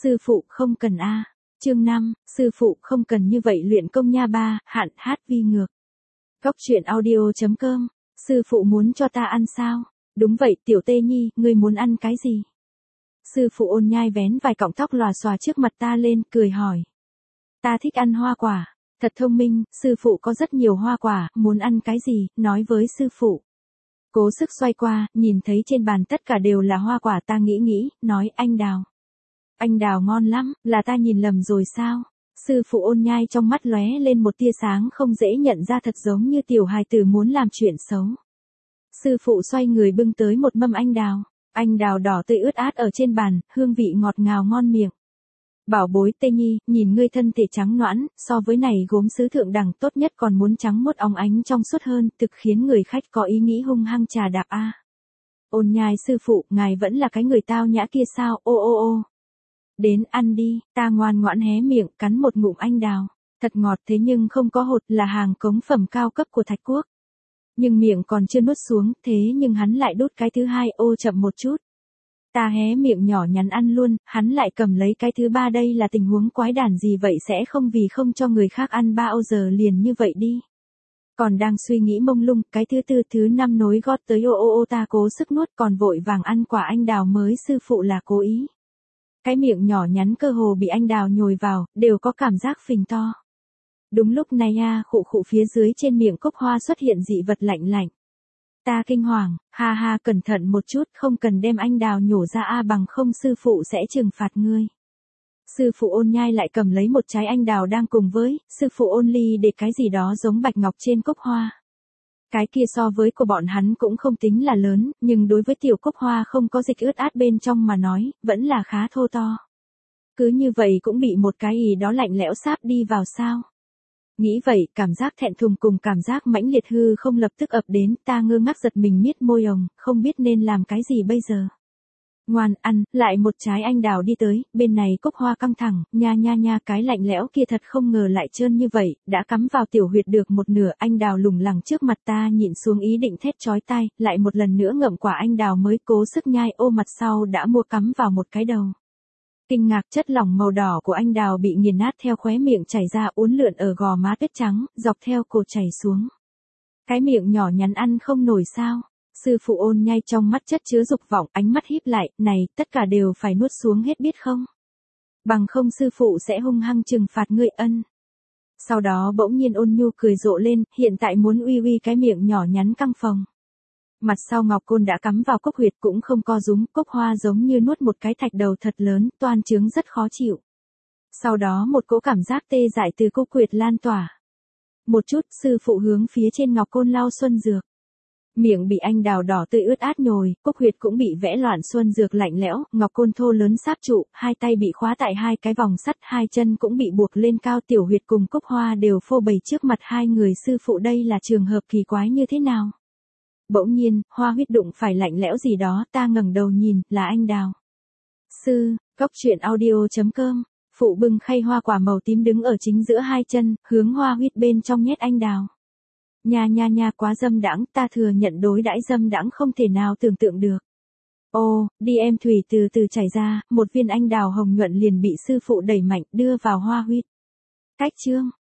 sư phụ không cần a. Chương 5, sư phụ không cần như vậy luyện công nha ba, hạn hát vi ngược. Góc truyện audio.com, sư phụ muốn cho ta ăn sao? Đúng vậy tiểu tê nhi, ngươi muốn ăn cái gì? Sư phụ ôn nhai vén vài cọng tóc lòa xòa trước mặt ta lên, cười hỏi. Ta thích ăn hoa quả, thật thông minh, sư phụ có rất nhiều hoa quả, muốn ăn cái gì, nói với sư phụ. Cố sức xoay qua, nhìn thấy trên bàn tất cả đều là hoa quả, ta nghĩ, nói anh đào. Anh đào ngon lắm, là ta nhìn lầm rồi sao? Sư phụ ôn nhai trong mắt lóe lên một tia sáng không dễ nhận ra, thật giống như tiểu hài tử muốn làm chuyện xấu. Sư phụ xoay người bưng tới một mâm anh đào đỏ tươi ướt át ở trên bàn, hương vị ngọt ngào ngon miệng. Bảo bối tê nhi, nhìn ngươi thân thể trắng nõn, so với này gốm sứ thượng đẳng tốt nhất còn muốn trắng mốt óng ánh trong suốt hơn, thực khiến người khách có ý nghĩ hung hăng trà đạp a. Ôn nhai sư phụ, ngài vẫn là cái người tao nhã kia sao, ô. Đến ăn đi, ta ngoan ngoãn hé miệng, cắn một ngụm anh đào. Thật ngọt thế nhưng không có hột, là hàng cống phẩm cao cấp của Thạch Quốc. Nhưng miệng còn chưa nuốt xuống, thế nhưng hắn lại đút cái thứ hai, ô chậm một chút. Ta hé miệng nhỏ nhắn ăn luôn, hắn lại cầm lấy cái thứ ba, đây là tình huống quái đản gì vậy, sẽ không vì không cho người khác ăn 3 giờ liền như vậy đi. Còn đang suy nghĩ mông lung, cái thứ tư thứ năm nối gót tới ô ta cố sức nuốt còn vội vàng ăn quả anh đào mới, sư phụ là cố ý. Cái miệng nhỏ nhắn cơ hồ bị anh đào nhồi vào, đều có cảm giác phình to. Đúng lúc này khụ phía dưới trên miệng cốc hoa xuất hiện dị vật lạnh lạnh. Ta kinh hoàng, ha cẩn thận một chút, không cần đem anh đào nhổ ra bằng không sư phụ sẽ trừng phạt ngươi. Sư phụ ôn nhai lại cầm lấy một trái anh đào đang cùng với, sư phụ ôn ly để cái gì đó giống bạch ngọc trên cốc hoa. Cái kia so với của bọn hắn cũng không tính là lớn, nhưng đối với tiểu cốc hoa không có dịch ướt át bên trong mà nói, vẫn là khá thô to. Cứ như vậy cũng bị một cái gì đó lạnh lẽo sáp đi vào sao? Nghĩ vậy, cảm giác thẹn thùng cùng cảm giác mãnh liệt hư không lập tức ập đến, ta ngơ ngác giật mình miết môi ồng, không biết nên làm cái gì bây giờ. Ngoan, ăn, lại một trái anh đào đi tới, bên này cốc hoa căng thẳng, nha, cái lạnh lẽo kia thật không ngờ lại trơn như vậy, đã cắm vào tiểu huyệt được một nửa, anh đào lủng lẳng trước mặt ta nhịn xuống ý định thét chói tai, lại một lần nữa ngậm quả anh đào mới cố sức nhai, ô mặt sau đã mua cắm vào một cái đầu. Kinh ngạc, chất lỏng màu đỏ của anh đào bị nghiền nát theo khóe miệng chảy ra, uốn lượn ở gò má tuyết trắng, dọc theo cổ chảy xuống. Cái miệng nhỏ nhắn ăn không nổi sao? Sư phụ ôn nhai trong mắt chất chứa dục vọng, ánh mắt híp lại, này, tất cả đều phải nuốt xuống hết biết không? Bằng không sư phụ sẽ hung hăng trừng phạt ngươi ân. Sau đó bỗng nhiên ôn nhu cười rộ lên, hiện tại muốn uy cái miệng nhỏ nhắn căng phồng. Mặt sau ngọc côn đã cắm vào cốc huyệt cũng không co rúm, cốc hoa giống như nuốt một cái thạch đầu thật lớn, toan trướng rất khó chịu. Sau đó một cỗ cảm giác tê dại từ cốc huyệt lan tỏa. Một chút, sư phụ hướng phía trên ngọc côn lau xuân dược. Miệng bị anh đào đỏ tươi ướt át nhồi, cốc huyệt cũng bị vẽ loạn xuân dược lạnh lẽo, ngọc côn thô lớn sáp trụ, hai tay bị khóa tại hai cái vòng sắt, hai chân cũng bị buộc lên cao, tiểu huyệt cùng cốc hoa đều phô bày trước mặt hai người, sư phụ đây là trường hợp kỳ quái như thế nào? Bỗng nhiên, hoa huyết đụng phải lạnh lẽo gì đó, ta ngẩng đầu nhìn, là anh đào. Sư, góc truyện audio.com, phụ bưng khay hoa quả màu tím đứng ở chính giữa hai chân, hướng hoa huyết bên trong nhét anh đào. Nha, quá dâm đãng, ta thừa nhận đối đãi dâm đãng không thể nào tưởng tượng được. Ô, đi em thủy từ từ chảy ra, một viên anh đào hồng nhuận liền bị sư phụ đẩy mạnh, đưa vào hoa huyết. Cách chương.